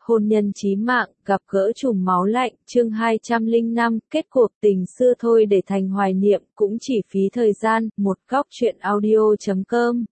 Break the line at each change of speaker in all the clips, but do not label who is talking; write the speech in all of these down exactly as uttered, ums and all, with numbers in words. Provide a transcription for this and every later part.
hôn nhân chí mạng, gặp gỡ trùm máu lạnh, chương hai trăm lẻ năm, kết cuộc tình xưa thôi để thành hoài niệm, cũng chỉ phí thời gian, một góc truyện audio chấm com.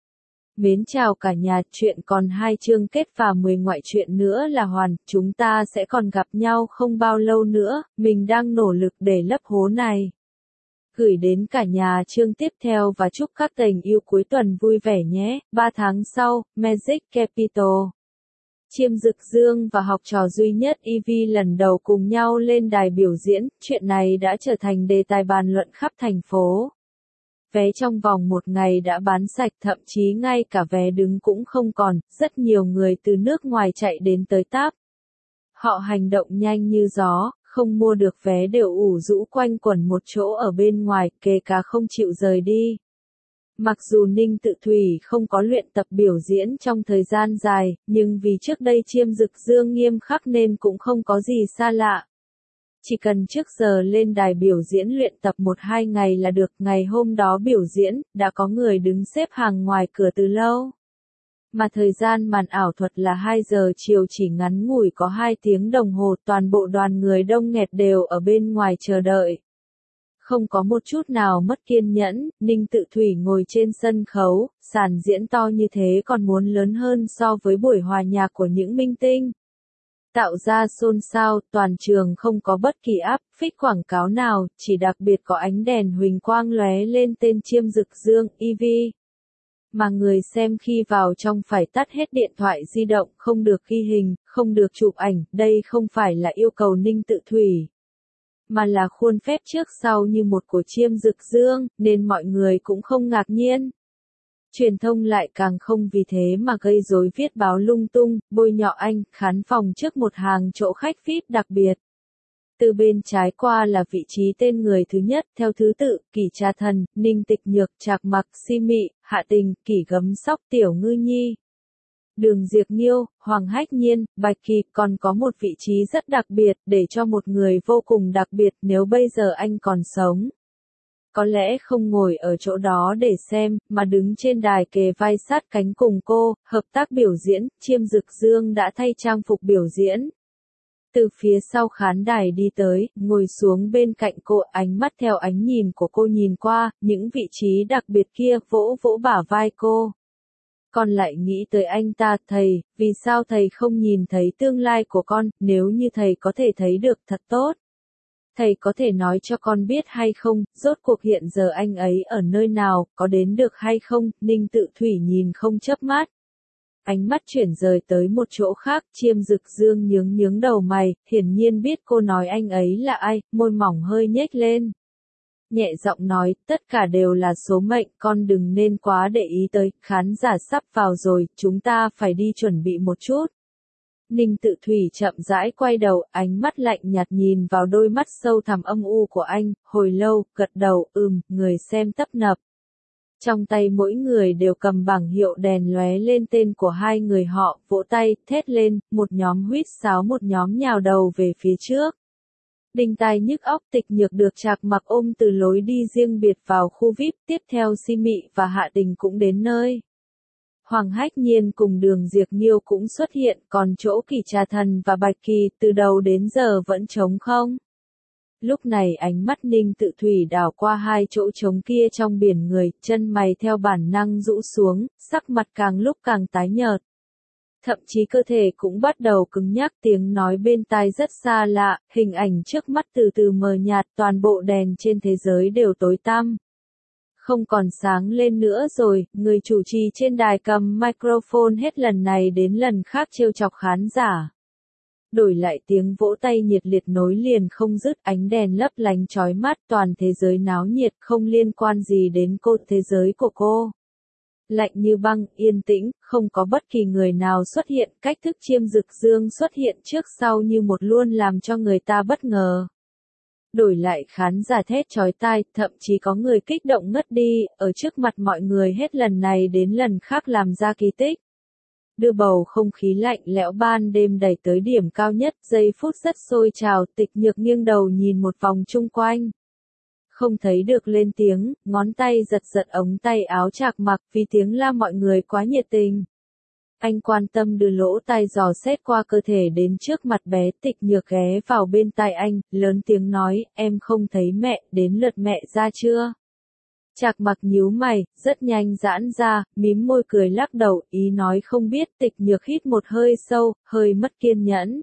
Mến chào cả nhà, chuyện còn hai chương kết và mười ngoại truyện nữa là hoàn, chúng ta sẽ còn gặp nhau không bao lâu nữa, mình đang nỗ lực để lấp hố này. Gửi đến cả nhà chương tiếp theo và chúc các tình yêu cuối tuần vui vẻ nhé. ba tháng sau, Magic Capital. Chiêm Dực Dương và học trò duy nhất Ivy lần đầu cùng nhau lên đài biểu diễn, chuyện này đã trở thành đề tài bàn luận khắp thành phố. Vé trong vòng một ngày đã bán sạch, thậm chí ngay cả vé đứng cũng không còn, rất nhiều người từ nước ngoài chạy đến tới táp. Họ hành động nhanh như gió, không mua được vé đều ủ rũ quanh quẩn một chỗ ở bên ngoài, kể cả không chịu rời đi. Mặc dù Ninh Tự Thủy không có luyện tập biểu diễn trong thời gian dài, nhưng vì trước đây Chiêm Dực Dương nghiêm khắc nên cũng không có gì xa lạ. Chỉ cần trước giờ lên đài biểu diễn luyện tập một hai ngày là được, ngày hôm đó biểu diễn, đã có người đứng xếp hàng ngoài cửa từ lâu. Mà thời gian màn ảo thuật là hai giờ chiều chỉ ngắn ngủi có hai tiếng đồng hồ, toàn bộ đoàn người đông nghẹt đều ở bên ngoài chờ đợi. Không có một chút nào mất kiên nhẫn, Ninh Tự Thủy ngồi trên sân khấu, sàn diễn to như thế còn muốn lớn hơn so với buổi hòa nhạc của những minh tinh. Tạo ra xôn xao, toàn trường không có bất kỳ áp phích quảng cáo nào, chỉ đặc biệt có ánh đèn huỳnh quang lóe lên tên Chiêm Dực Dương, Ivy. Mà người xem khi vào trong phải tắt hết điện thoại di động, không được ghi hình, không được chụp ảnh, đây không phải là yêu cầu Ninh Tự Thủy, mà là khuôn phép trước sau như một của Chiêm Dực Dương, nên mọi người cũng không ngạc nhiên. Truyền thông lại càng không vì thế mà gây rối viết báo lung tung, bôi nhọ anh, khán phòng trước một hàng chỗ khách vi ai pi đặc biệt. Từ bên trái qua là vị trí tên người thứ nhất, theo thứ tự, Kỷ Trà Thần, Ninh Tịch Nhược, Trạc Mặc, Si Mị, Hạ Tình, Kỷ Gấm Sóc, Tiểu Ngư Nhi, Đường Diệp Nghiêu, Hoàng Hách Nhiên, Bạch Kỳ, còn có một vị trí rất đặc biệt, để cho một người vô cùng đặc biệt, nếu bây giờ anh còn sống. Có lẽ không ngồi ở chỗ đó để xem, mà đứng trên đài kề vai sát cánh cùng cô, hợp tác biểu diễn, Chiêm Dực Dương đã thay trang phục biểu diễn. Từ phía sau khán đài đi tới, ngồi xuống bên cạnh cô, ánh mắt theo ánh nhìn của cô nhìn qua, những vị trí đặc biệt kia, vỗ vỗ bả vai cô. Con lại nghĩ tới anh ta, thầy, vì sao thầy không nhìn thấy tương lai của con, nếu như thầy có thể thấy được thật tốt. Thầy có thể nói cho con biết hay không, rốt cuộc hiện giờ anh ấy ở nơi nào, có đến được hay không, Ninh Tự Thủy nhìn không chớp mắt. Ánh mắt chuyển rời tới một chỗ khác, Chiêm Dực Dương nhướng nhướng đầu mày, hiển nhiên biết cô nói anh ấy là ai, môi mỏng hơi nhếch lên. Nhẹ giọng nói, tất cả đều là số mệnh, con đừng nên quá để ý tới, khán giả sắp vào rồi, chúng ta phải đi chuẩn bị một chút. Ninh Tự Thủy chậm rãi quay đầu, ánh mắt lạnh nhạt nhìn vào đôi mắt sâu thẳm âm u của anh, hồi lâu, gật đầu, ừm, người xem tấp nập. Trong tay mỗi người đều cầm bảng hiệu đèn lóe lên tên của hai người họ, vỗ tay, thét lên, một nhóm huýt sáo một nhóm nhào đầu về phía trước. Đinh tai nhức óc, Tịch Nhược được Trạc Mặc ôm từ lối đi riêng biệt vào khu vi ai pi, tiếp theo Si Mị và Hạ Tình cũng đến nơi. Hoàng Hách Nhiên cùng Đường Diệp Nghiêu cũng xuất hiện, còn chỗ Kỷ Trà Thần và Bạch Kỳ từ đầu đến giờ vẫn trống không. Lúc này ánh mắt Ninh Tự Thủy đảo qua hai chỗ trống kia trong biển người, chân mày theo bản năng rũ xuống, sắc mặt càng lúc càng tái nhợt. Thậm chí cơ thể cũng bắt đầu cứng nhắc, tiếng nói bên tai rất xa lạ, hình ảnh trước mắt từ từ mờ nhạt, toàn bộ đèn trên thế giới đều tối tăm. Không còn sáng lên nữa rồi, người chủ trì trên đài cầm microphone hết lần này đến lần khác trêu chọc khán giả. Đổi lại tiếng vỗ tay nhiệt liệt nối liền không dứt, ánh đèn lấp lánh chói mắt, toàn thế giới náo nhiệt, không liên quan gì đến cô, thế giới của cô. Lạnh như băng, yên tĩnh, không có bất kỳ người nào xuất hiện, cách thức Chiêm Dực Dương xuất hiện trước sau như một luôn làm cho người ta bất ngờ. Đổi lại khán giả thét chói tai, thậm chí có người kích động ngất đi, ở trước mặt mọi người hết lần này đến lần khác làm ra kỳ tích. Đưa bầu không khí lạnh lẽo ban đêm đẩy tới điểm cao nhất, giây phút rất sôi trào, Tịch Nhược nghiêng đầu nhìn một vòng chung quanh. Không thấy được lên tiếng, ngón tay giật giật ống tay áo Trạc Mặc, vì tiếng la mọi người quá nhiệt tình. Anh quan tâm đưa lỗ tai dò xét qua cơ thể đến trước mặt bé. Tịch Nhược ghé vào bên tai anh, lớn tiếng nói, em không thấy mẹ, đến lượt mẹ ra chưa? Trạc Mặc nhíu mày, rất nhanh giãn ra, mím môi cười lắc đầu, ý nói không biết. Tịch Nhược hít một hơi sâu, hơi mất kiên nhẫn.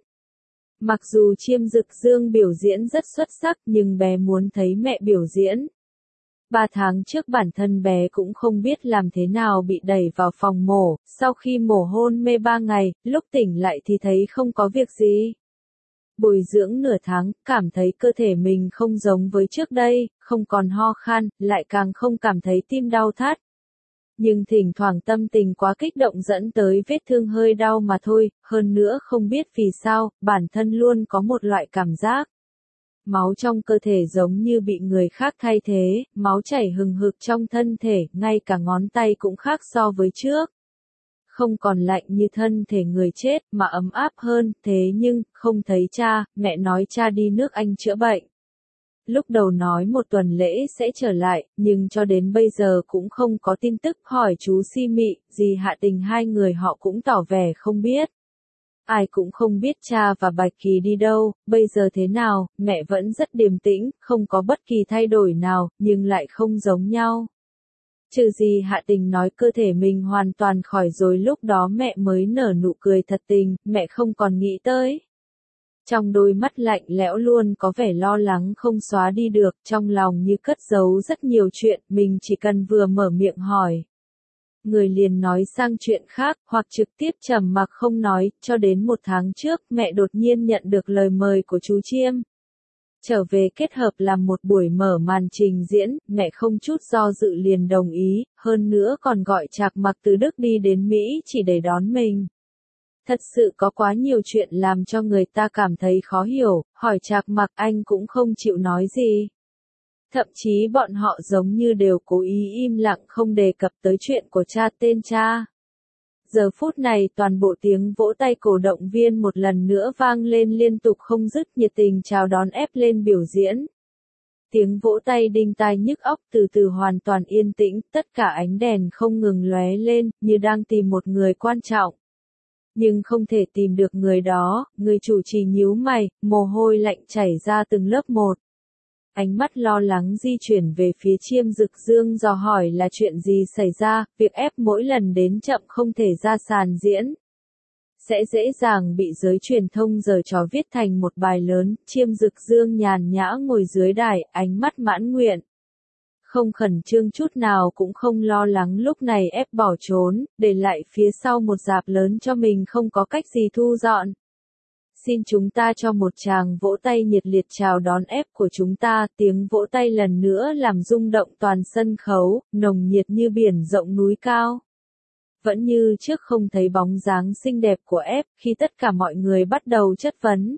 Mặc dù Chiêm Dực Dương biểu diễn rất xuất sắc nhưng bé muốn thấy mẹ biểu diễn. Ba tháng trước bản thân bé cũng không biết làm thế nào bị đẩy vào phòng mổ, sau khi mổ hôn mê ba ngày, lúc tỉnh lại thì thấy không có việc gì. Bồi dưỡng nửa tháng, cảm thấy cơ thể mình không giống với trước đây, không còn ho khan, lại càng không cảm thấy tim đau thắt. Nhưng thỉnh thoảng tâm tình quá kích động dẫn tới vết thương hơi đau mà thôi, hơn nữa không biết vì sao, bản thân luôn có một loại cảm giác. Máu trong cơ thể giống như bị người khác thay thế, máu chảy hừng hực trong thân thể, ngay cả ngón tay cũng khác so với trước. Không còn lạnh như thân thể người chết, mà ấm áp hơn, thế nhưng, không thấy cha, mẹ nói cha đi nước Anh chữa bệnh. Lúc đầu nói một tuần lễ sẽ trở lại, nhưng cho đến bây giờ cũng không có tin tức. Hỏi chú Si Mị, dì Hạ Tình hai người họ cũng tỏ vẻ không biết. Ai cũng không biết cha và Bạch Kỳ đi đâu, bây giờ thế nào, mẹ vẫn rất điềm tĩnh, không có bất kỳ thay đổi nào, nhưng lại không giống nhau. Trừ gì Hạ Tình nói cơ thể mình hoàn toàn khỏi rồi, lúc đó mẹ mới nở nụ cười thật tình, mẹ không còn nghĩ tới. Trong đôi mắt lạnh lẽo luôn có vẻ lo lắng không xóa đi được, trong lòng như cất giấu rất nhiều chuyện, mình chỉ cần vừa mở miệng hỏi. Người liền nói sang chuyện khác, hoặc trực tiếp trầm mặc không nói, cho đến một tháng trước, mẹ đột nhiên nhận được lời mời của chú Chiêm. Trở về kết hợp làm một buổi mở màn trình diễn, mẹ không chút do dự liền đồng ý, hơn nữa còn gọi Trạc Mặc từ Đức đi đến Mỹ chỉ để đón mình. Thật sự có quá nhiều chuyện làm cho người ta cảm thấy khó hiểu, hỏi Trạc Mặc anh cũng không chịu nói gì. Thậm chí bọn họ giống như đều cố ý im lặng không đề cập tới chuyện của cha tên cha. Giờ phút này toàn bộ tiếng vỗ tay cổ động viên một lần nữa vang lên liên tục không dứt, nhiệt tình chào đón ép lên biểu diễn. Tiếng vỗ tay đinh tai nhức óc từ từ hoàn toàn yên tĩnh, tất cả ánh đèn không ngừng lóe lên, như đang tìm một người quan trọng. Nhưng không thể tìm được người đó, người chủ trì nhíu mày, mồ hôi lạnh chảy ra từng lớp một. Ánh mắt lo lắng di chuyển về phía Chiêm Dực Dương dò hỏi là chuyện gì xảy ra, việc ép mỗi lần đến chậm không thể ra sàn diễn. Sẽ dễ dàng bị giới truyền thông giở trò viết thành một bài lớn. Chiêm Dực Dương nhàn nhã ngồi dưới đài, ánh mắt mãn nguyện. Không khẩn trương chút nào cũng không lo lắng lúc này ép bỏ trốn, để lại phía sau một dạp lớn cho mình không có cách gì thu dọn. Xin chúng ta cho một tràng vỗ tay nhiệt liệt chào đón ép của chúng ta, tiếng vỗ tay lần nữa làm rung động toàn sân khấu, nồng nhiệt như biển rộng núi cao. Vẫn như trước không thấy bóng dáng xinh đẹp của ép, khi tất cả mọi người bắt đầu chất vấn.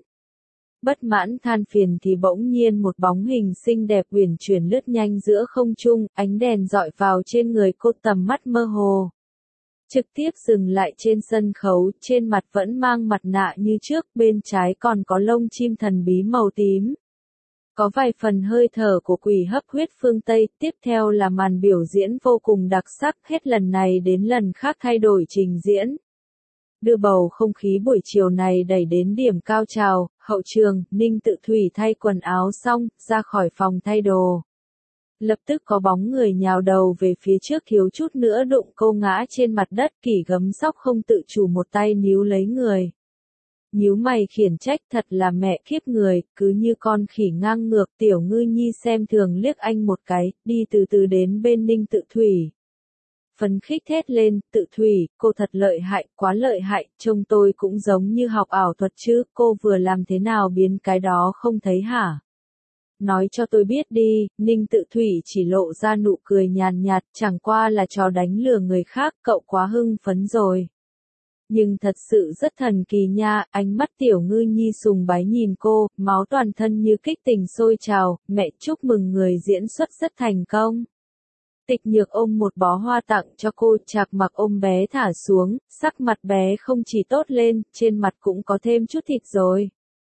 Bất mãn than phiền thì bỗng nhiên một bóng hình xinh đẹp uyển chuyển lướt nhanh giữa không trung, ánh đèn dọi vào trên người cô tầm mắt mơ hồ. Trực tiếp dừng lại trên sân khấu, trên mặt vẫn mang mặt nạ như trước, bên trái còn có lông chim thần bí màu tím. Có vài phần hơi thở của quỷ hấp huyết phương Tây, tiếp theo là màn biểu diễn vô cùng đặc sắc, hết lần này đến lần khác thay đổi trình diễn. Đưa bầu không khí buổi chiều này đẩy đến điểm cao trào, hậu trường, Ninh Tự Thủy thay quần áo xong, ra khỏi phòng thay đồ. Lập tức có bóng người nhào đầu về phía trước thiếu chút nữa đụng cô ngã trên mặt đất, Kỷ Gấm Sóc không tự chủ một tay níu lấy người. Nhíu mày khiển trách thật là mẹ kiếp người, cứ như con khỉ ngang ngược. Tiểu Ngư Nhi xem thường liếc anh một cái, đi từ từ đến bên Ninh Tự Thủy. Phấn khích thét lên, Tự Thủy, cô thật lợi hại, quá lợi hại, trông tôi cũng giống như học ảo thuật chứ, cô vừa làm thế nào biến cái đó không thấy hả? Nói cho tôi biết đi. Ninh Tự Thủy chỉ lộ ra nụ cười nhàn nhạt, chẳng qua là trò đánh lừa người khác, cậu quá hưng phấn rồi. Nhưng thật sự rất thần kỳ nha, ánh mắt Tiểu Ngư Nhi sùng bái nhìn cô, máu toàn thân như kích tình sôi trào, mẹ chúc mừng người diễn xuất rất thành công. Tịch Nhược ôm một bó hoa tặng cho cô, Trạc Mặc ôm bé thả xuống, sắc mặt bé không chỉ tốt lên, trên mặt cũng có thêm chút thịt rồi.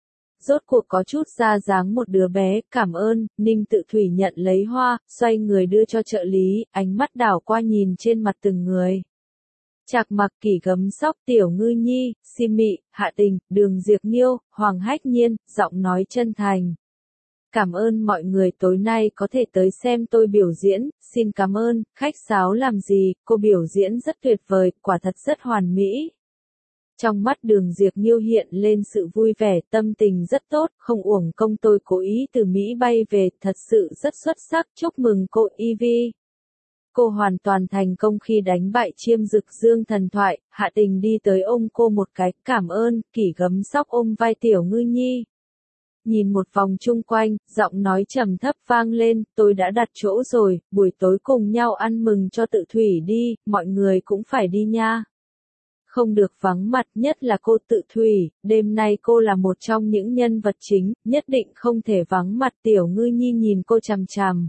Rốt cuộc có chút ra dáng một đứa bé, cảm ơn. Ninh Tự Thủy nhận lấy hoa, xoay người đưa cho trợ lý, ánh mắt đảo qua nhìn trên mặt từng người. Trạc Mặc, Kỷ Gấm Sóc, Tiểu Ngư Nhi, Si Mị, Hạ Tình, Đường Diệp Nghiêu, Hoàng Hách Nhiên, giọng nói chân thành. Cảm ơn mọi người tối nay có thể tới xem tôi biểu diễn, xin cảm ơn, khách sáo làm gì, cô biểu diễn rất tuyệt vời, quả thật rất hoàn mỹ. Trong mắt Đường Diệp Nghiêu hiện lên sự vui vẻ, tâm tình rất tốt, không uổng công tôi cố ý từ Mỹ bay về, thật sự rất xuất sắc, chúc mừng cô Ivy. Cô hoàn toàn thành công khi đánh bại Chiêm Dực Dương thần thoại, Hạ Tình đi tới ôm cô một cái, cảm ơn, Kỷ Gấm Sóc ôm vai Tiểu Ngư Nhi. Nhìn một vòng chung quanh, giọng nói trầm thấp vang lên, tôi đã đặt chỗ rồi, buổi tối cùng nhau ăn mừng cho Tự Thủy đi, mọi người cũng phải đi nha. Không được vắng mặt, nhất là cô Tự Thủy, đêm nay cô là một trong những nhân vật chính, nhất định không thể vắng mặt. Tiểu Ngư Nhi nhìn cô chằm chằm.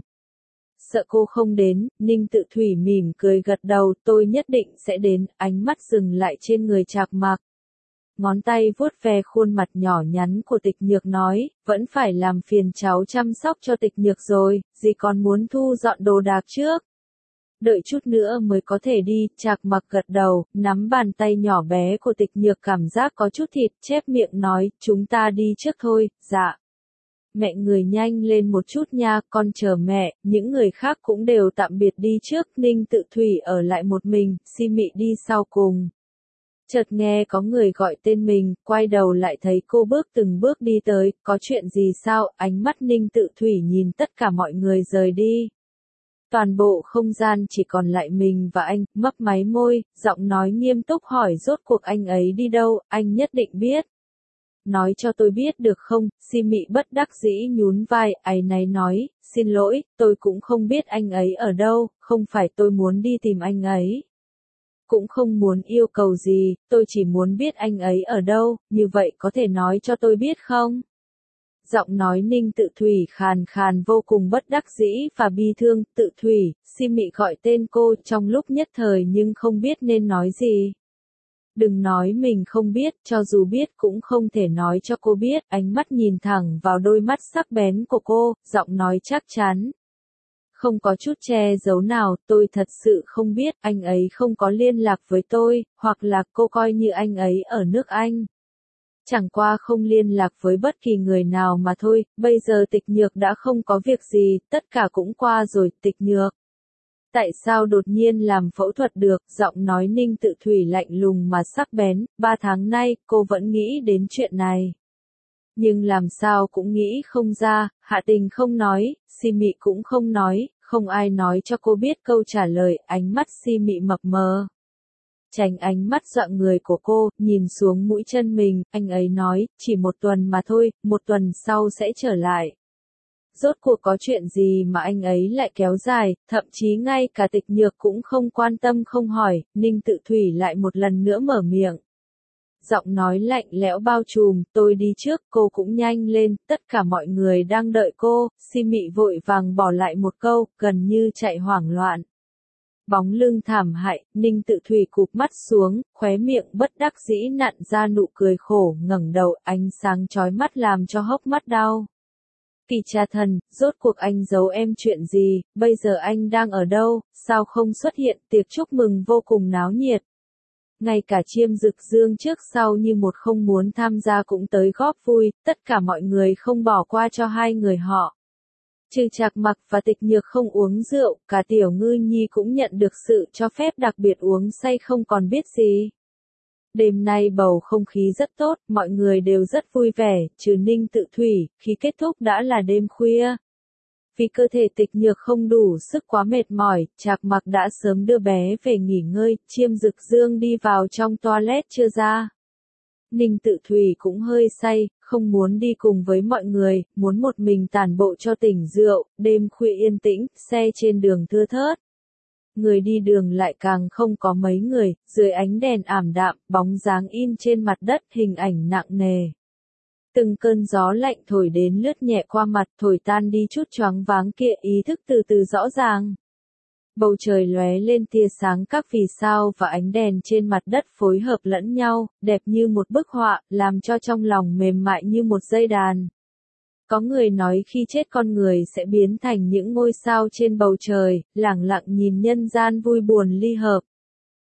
Sợ cô không đến, Ninh Tự Thủy mỉm cười gật đầu, tôi nhất định sẽ đến, ánh mắt dừng lại trên người Trạc Mặc. Ngón tay vuốt ve khuôn mặt nhỏ nhắn của Tịch Nhược nói, vẫn phải làm phiền cháu chăm sóc cho Tịch Nhược rồi, dì còn muốn thu dọn đồ đạc trước. Đợi chút nữa mới có thể đi, Trạc Mặc gật đầu, nắm bàn tay nhỏ bé của Tịch Nhược cảm giác có chút thịt, chép miệng nói, chúng ta đi trước thôi, dạ. Mẹ người nhanh lên một chút nha, con chờ mẹ, những người khác cũng đều tạm biệt đi trước, Ninh Tự Thủy ở lại một mình, Si Mị đi sau cùng. Chợt nghe có người gọi tên mình, quay đầu lại thấy cô bước từng bước đi tới, có chuyện gì sao, ánh mắt Ninh Tự Thủy nhìn tất cả mọi người rời đi. Toàn bộ không gian chỉ còn lại mình và anh, mấp máy môi, giọng nói nghiêm túc hỏi rốt cuộc anh ấy đi đâu, anh nhất định biết. Nói cho tôi biết được không, Si Mị bất đắc dĩ nhún vai, áy náy nói, xin lỗi, tôi cũng không biết anh ấy ở đâu, không phải tôi muốn đi tìm anh ấy. Cũng không muốn yêu cầu gì, tôi chỉ muốn biết anh ấy ở đâu, như vậy có thể nói cho tôi biết không? Giọng nói Ninh Tự Thủy khàn khàn vô cùng bất đắc dĩ và bi thương, Tự Thủy, Si Mị gọi tên cô trong lúc nhất thời nhưng không biết nên nói gì. Đừng nói mình không biết, cho dù biết cũng không thể nói cho cô biết, ánh mắt nhìn thẳng vào đôi mắt sắc bén của cô, giọng nói chắc chắn. Không có chút che giấu nào, tôi thật sự không biết, anh ấy không có liên lạc với tôi, hoặc là cô coi như anh ấy ở nước Anh. Chẳng qua không liên lạc với bất kỳ người nào mà thôi, bây giờ Tịch Nhược đã không có việc gì, tất cả cũng qua rồi, Tịch Nhược. Tại sao đột nhiên làm phẫu thuật được, giọng nói Ninh Tự Thủy lạnh lùng mà sắc bén, ba tháng nay, cô vẫn nghĩ đến chuyện này. Nhưng làm sao cũng nghĩ không ra, Hạ Tình không nói, Si Mị cũng không nói, không ai nói cho cô biết câu trả lời, ánh mắt Si Mị mập mờ. Tránh ánh mắt dọa người của cô, nhìn xuống mũi chân mình, anh ấy nói, chỉ một tuần mà thôi, một tuần sau sẽ trở lại. Rốt cuộc có chuyện gì mà anh ấy lại kéo dài, thậm chí ngay cả Tịch Nhược cũng không quan tâm không hỏi, Ninh Tự Thủy lại một lần nữa mở miệng. Giọng nói lạnh lẽo bao trùm, tôi đi trước, cô cũng nhanh lên, tất cả mọi người đang đợi cô, Si Mị vội vàng bỏ lại một câu, gần như chạy hoảng loạn. Bóng lưng thảm hại, Ninh Tự Thủy cụp mắt xuống, khóe miệng bất đắc dĩ nặn ra nụ cười khổ, ngẩng đầu, ánh sáng chói mắt làm cho hốc mắt đau. Kỳ cha thần, rốt cuộc anh giấu em chuyện gì, bây giờ anh đang ở đâu, sao không xuất hiện, tiệc chúc mừng vô cùng náo nhiệt. Ngay cả Chiêm Dực Dương trước sau như một không muốn tham gia cũng tới góp vui, tất cả mọi người không bỏ qua cho hai người họ. Trừ Trạc Mặc và Tịch Nhược không uống rượu, cả Tiểu Ngư Nhi cũng nhận được sự cho phép đặc biệt uống say không còn biết gì. Đêm nay bầu không khí rất tốt, mọi người đều rất vui vẻ, trừ Ninh Tự Thủy, khi kết thúc đã là đêm khuya. Vì cơ thể Tịch Nhược không đủ sức quá mệt mỏi, Trạc Mặc đã sớm đưa bé về nghỉ ngơi, Chiêm Dực Dương đi vào trong toilet chưa ra. Ninh Tự Thủy cũng hơi say, không muốn đi cùng với mọi người, muốn một mình tản bộ cho tỉnh rượu, đêm khuya yên tĩnh, xe trên đường thưa thớt. Người đi đường lại càng không có mấy người, dưới ánh đèn ảm đạm, bóng dáng in trên mặt đất, hình ảnh nặng nề. Từng cơn gió lạnh thổi đến lướt nhẹ qua mặt, thổi tan đi chút choáng váng kia, ý thức từ từ rõ ràng. Bầu trời lóe lên tia sáng các vì sao và ánh đèn trên mặt đất phối hợp lẫn nhau, đẹp như một bức họa, làm cho trong lòng mềm mại như một dây đàn. Có người nói khi chết con người sẽ biến thành những ngôi sao trên bầu trời, lẳng lặng nhìn nhân gian vui buồn ly hợp.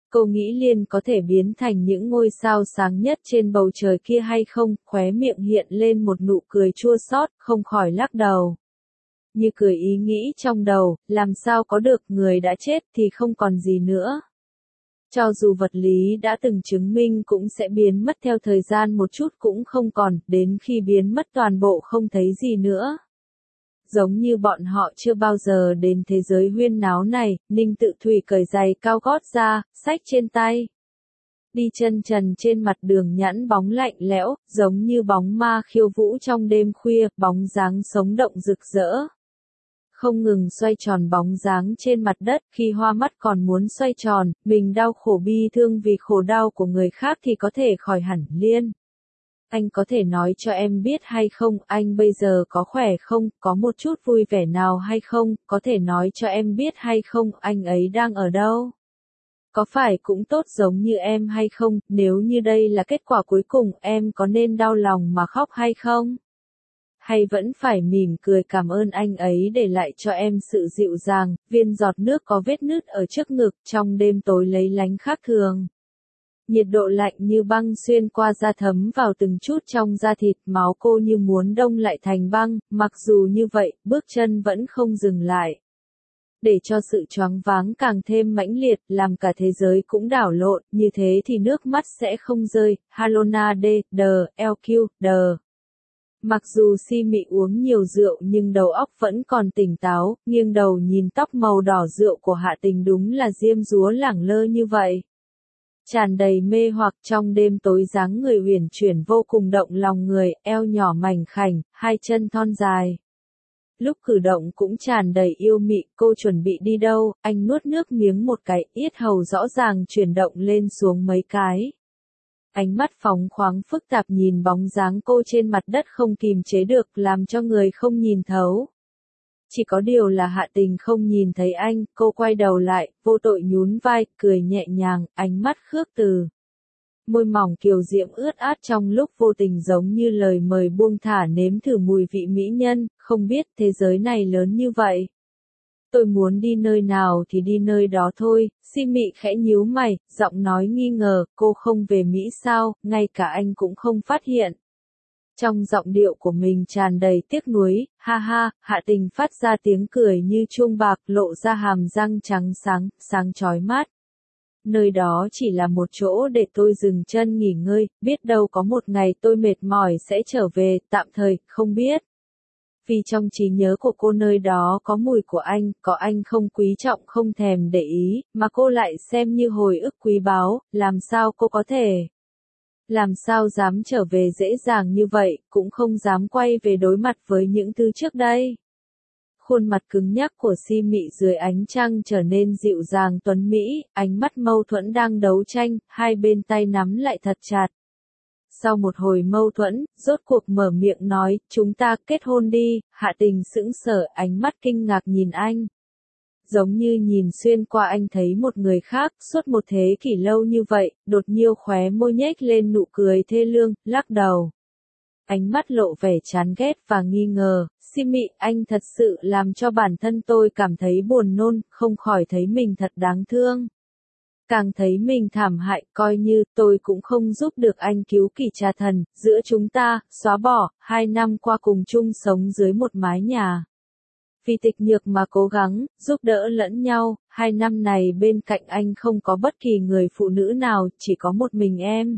Cô nghĩ Liên có thể biến thành những ngôi sao sáng nhất trên bầu trời kia hay không? Khóe miệng hiện lên một nụ cười chua xót, không khỏi lắc đầu. Như cười ý nghĩ trong đầu, làm sao có được, người đã chết thì không còn gì nữa. Cho dù vật lý đã từng chứng minh cũng sẽ biến mất theo thời gian, một chút cũng không còn, đến khi biến mất toàn bộ không thấy gì nữa. Giống như bọn họ chưa bao giờ đến thế giới huyên náo này, Ninh Tự Thủy cởi giày cao gót ra, xách trên tay. Đi chân trần trên mặt đường nhẵn bóng lạnh lẽo, giống như bóng ma khiêu vũ trong đêm khuya, bóng dáng sống động rực rỡ. Không ngừng xoay tròn bóng dáng trên mặt đất, khi hoa mắt còn muốn xoay tròn, mình đau khổ bi thương vì khổ đau của người khác thì có thể khỏi hẳn. Liên. Anh có thể nói cho em biết hay không, anh bây giờ có khỏe không, có một chút vui vẻ nào hay không, có thể nói cho em biết hay không, anh ấy đang ở đâu? Có phải cũng tốt giống như em hay không, nếu như đây là kết quả cuối cùng, em có nên đau lòng mà khóc hay không? Hay vẫn phải mỉm cười cảm ơn anh ấy để lại cho em sự dịu dàng, viên giọt nước có vết nứt ở trước ngực, trong đêm tối lấy lánh khác thường. Nhiệt độ lạnh như băng xuyên qua da thấm vào từng chút trong da thịt, máu cô như muốn đông lại thành băng, mặc dù như vậy, bước chân vẫn không dừng lại. Để cho sự choáng váng càng thêm mãnh liệt, làm cả thế giới cũng đảo lộn, như thế thì nước mắt sẽ không rơi. Halona D, D, L Q, D. Mặc dù Si Mị uống nhiều rượu nhưng đầu óc vẫn còn tỉnh táo, nghiêng đầu nhìn tóc màu đỏ rượu của Hạ Tình, đúng là diêm dúa lẳng lơ như vậy. Tràn đầy mê hoặc, trong đêm tối dáng người uyển chuyển vô cùng động lòng người, eo nhỏ mảnh khảnh, hai chân thon dài. Lúc cử động cũng tràn đầy yêu mị, cô chuẩn bị đi đâu? Anh nuốt nước miếng một cái, yết hầu rõ ràng chuyển động lên xuống mấy cái. Ánh mắt phóng khoáng phức tạp nhìn bóng dáng cô trên mặt đất không kìm chế được, làm cho người không nhìn thấu. Chỉ có điều là Hạ Tình không nhìn thấy anh, cô quay đầu lại, vô tội nhún vai, cười nhẹ nhàng, ánh mắt khước từ. Môi mỏng kiều diễm ướt át trong lúc vô tình giống như lời mời buông thả nếm thử mùi vị mỹ nhân, không biết thế giới này lớn như vậy. Tôi muốn đi nơi nào thì đi nơi đó thôi. Si Mị khẽ nhíu mày, giọng nói nghi ngờ, cô không về Mỹ sao, ngay cả anh cũng không phát hiện. Trong giọng điệu của mình tràn đầy tiếc nuối, ha ha, Hạ Tình phát ra tiếng cười như chuông bạc, lộ ra hàm răng trắng sáng, sáng chói mắt. Nơi đó chỉ là một chỗ để tôi dừng chân nghỉ ngơi, biết đâu có một ngày tôi mệt mỏi sẽ trở về, tạm thời, không biết. Vì trong trí nhớ của cô nơi đó có mùi của anh, có anh không quý trọng không thèm để ý, mà cô lại xem như hồi ức quý báu, làm sao cô có thể. Làm sao dám trở về dễ dàng như vậy, cũng không dám quay về đối mặt với những thứ trước đây. Khuôn mặt cứng nhắc của Si Mị dưới ánh trăng trở nên dịu dàng tuấn mỹ, ánh mắt mâu thuẫn đang đấu tranh, hai bên tay nắm lại thật chặt. Sau một hồi mâu thuẫn, rốt cuộc mở miệng nói, chúng ta kết hôn đi. Hạ Tình sững sờ, ánh mắt kinh ngạc nhìn anh. Giống như nhìn xuyên qua anh thấy một người khác, suốt một thế kỷ lâu như vậy, đột nhiên khóe môi nhếch lên nụ cười thê lương, lắc đầu. Ánh mắt lộ vẻ chán ghét và nghi ngờ, Si Mị, anh thật sự làm cho bản thân tôi cảm thấy buồn nôn, không khỏi thấy mình thật đáng thương. Càng thấy mình thảm hại, coi như tôi cũng không giúp được anh cứu kỳ trà thần, giữa chúng ta, xóa bỏ, hai năm qua cùng chung sống dưới một mái nhà. Vì tịch nhược mà cố gắng, giúp đỡ lẫn nhau, hai năm này bên cạnh anh không có bất kỳ người phụ nữ nào, chỉ có một mình em.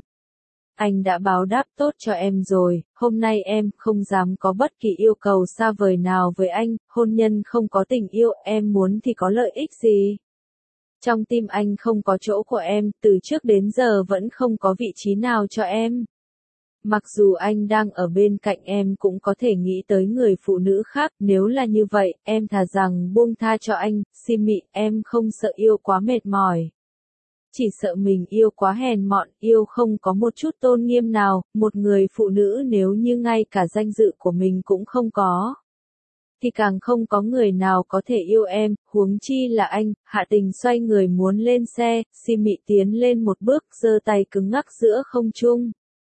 Anh đã báo đáp tốt cho em rồi, hôm nay em không dám có bất kỳ yêu cầu xa vời nào với anh, hôn nhân không có tình yêu, em muốn thì có lợi ích gì? Trong tim anh không có chỗ của em, từ trước đến giờ vẫn không có vị trí nào cho em. Mặc dù anh đang ở bên cạnh em cũng có thể nghĩ tới người phụ nữ khác, nếu là như vậy, em thà rằng buông tha cho anh. Si Mị, em không sợ yêu quá mệt mỏi. Chỉ sợ mình yêu quá hèn mọn, yêu không có một chút tôn nghiêm nào, một người phụ nữ nếu như ngay cả danh dự của mình cũng không có. Thì càng không có người nào có thể yêu em, huống chi là anh. Hạ Tình xoay người muốn lên xe, Si Mị tiến lên một bước, giơ tay cứng ngắc giữa không trung.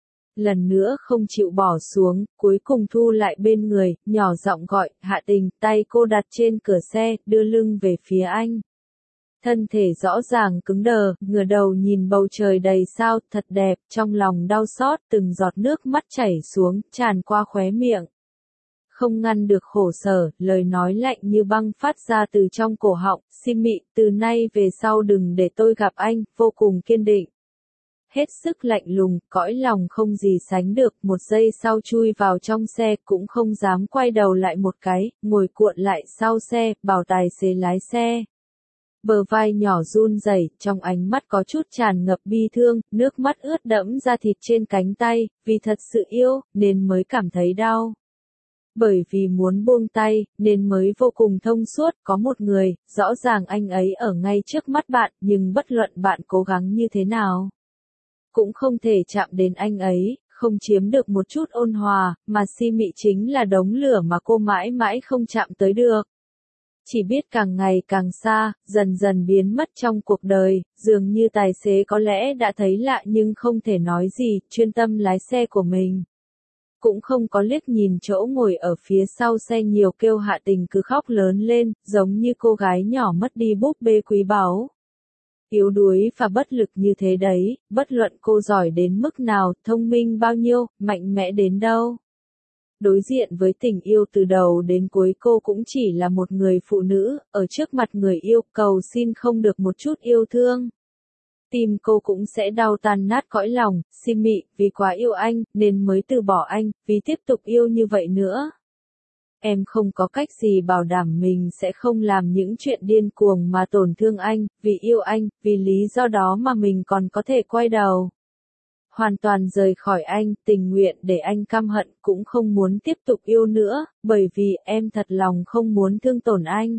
Lần nữa không chịu bỏ xuống, cuối cùng thu lại bên người, nhỏ giọng gọi, Hạ Tình, tay cô đặt trên cửa xe, đưa lưng về phía anh. thân thể rõ ràng cứng đờ, ngửa đầu nhìn bầu trời đầy sao, thật đẹp, trong lòng đau xót, từng giọt nước mắt chảy xuống, tràn qua khóe miệng. Không ngăn được khổ sở, lời nói lạnh như băng phát ra từ trong cổ họng, "Xin Mị, từ nay về sau đừng để tôi gặp anh", vô cùng kiên định. Hết sức lạnh lùng, cõi lòng không gì sánh được, một giây sau chui vào trong xe, cũng không dám quay đầu lại một cái, ngồi cuộn lại sau xe, bảo tài xế lái xe. Bờ vai nhỏ run rẩy, trong ánh mắt có chút tràn ngập bi thương, nước mắt ướt đẫm da thịt trên cánh tay, vì thật sự yêu, nên mới cảm thấy đau. Bởi vì muốn buông tay, nên mới vô cùng thông suốt, có một người, rõ ràng anh ấy ở ngay trước mắt bạn, nhưng bất luận bạn cố gắng như thế nào, cũng không thể chạm đến anh ấy, không chiếm được một chút ôn hòa, mà Si Mị chính là đống lửa mà cô mãi mãi không chạm tới được. Chỉ biết càng ngày càng xa, dần dần biến mất trong cuộc đời, dường như tài xế có lẽ đã thấy lạ nhưng không thể nói gì, chuyên tâm lái xe của mình. Cũng không có liếc nhìn chỗ ngồi ở phía sau xe nhiều kêu hạ tình cứ khóc lớn lên, giống như cô gái nhỏ mất đi búp bê quý báu. Yếu đuối và bất lực như thế đấy, bất luận cô giỏi đến mức nào, thông minh bao nhiêu, mạnh mẽ đến đâu. Đối diện với tình yêu từ đầu đến cuối cô cũng chỉ là một người phụ nữ, ở trước mặt người yêu cầu xin không được một chút yêu thương. Tim cô cũng sẽ đau tan nát cõi lòng, Si Mị, vì quá yêu anh, nên mới từ bỏ anh, vì tiếp tục yêu như vậy nữa. Em không có cách gì bảo đảm mình sẽ không làm những chuyện điên cuồng mà tổn thương anh, vì yêu anh, vì lý do đó mà mình còn có thể quay đầu. Hoàn toàn rời khỏi anh, tình nguyện để anh căm hận, cũng không muốn tiếp tục yêu nữa, bởi vì em thật lòng không muốn thương tổn anh.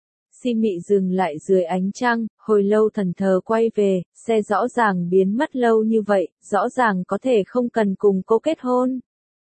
Si Mị dừng lại dưới ánh trăng, hồi lâu thần thờ quay về, xe rõ ràng biến mất lâu như vậy, rõ ràng có thể không cần cùng cô kết hôn.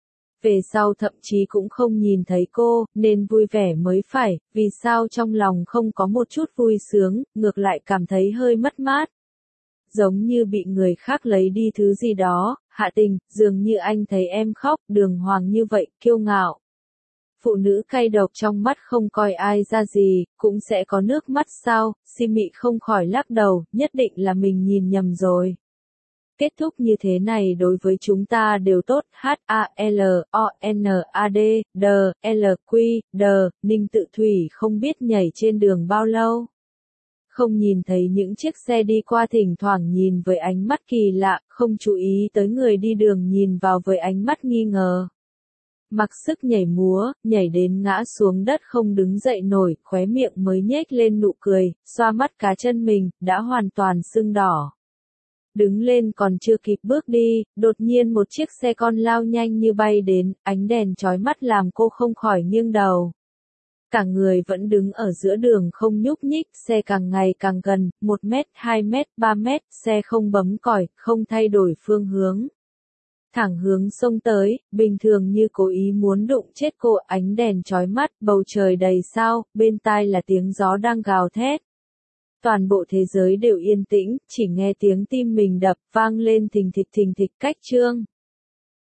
Về sau thậm chí cũng không nhìn thấy cô, nên vui vẻ mới phải, vì sao trong lòng không có một chút vui sướng, ngược lại cảm thấy hơi mất mát. Giống như bị người khác lấy đi thứ gì đó, Hạ Tình, dường như anh thấy em khóc, đường hoàng như vậy, kiêu ngạo. Phụ nữ cay độc trong mắt không coi ai ra gì, cũng sẽ có nước mắt sao, Si Mị không khỏi lắc đầu, nhất định là mình nhìn nhầm rồi. Kết thúc như thế này đối với chúng ta đều tốt, H A L O N A D, D, L Q, D, Ninh Tự Thủy không biết nhảy trên đường bao lâu. Không nhìn thấy những chiếc xe đi qua thỉnh thoảng nhìn với ánh mắt kỳ lạ, không chú ý tới người đi đường nhìn vào với ánh mắt nghi ngờ. Mặc sức nhảy múa, nhảy đến ngã xuống đất không đứng dậy nổi, khóe miệng mới nhếch lên nụ cười, xoa mắt cá chân mình, đã hoàn toàn sưng đỏ. Đứng lên còn chưa kịp bước đi, đột nhiên một chiếc xe con lao nhanh như bay đến, ánh đèn chói mắt làm cô không khỏi nghiêng đầu. Cả người vẫn đứng ở giữa đường không nhúc nhích, xe càng ngày càng gần, một mét, hai mét, ba mét, xe không bấm còi, không thay đổi phương hướng. Thẳng hướng sông tới, bình thường như cố ý muốn đụng chết cô, ánh đèn chói mắt, bầu trời đầy sao, bên tai là tiếng gió đang gào thét. Toàn bộ thế giới đều yên tĩnh, chỉ nghe tiếng tim mình đập, vang lên thình thịch thình thịch cách chương.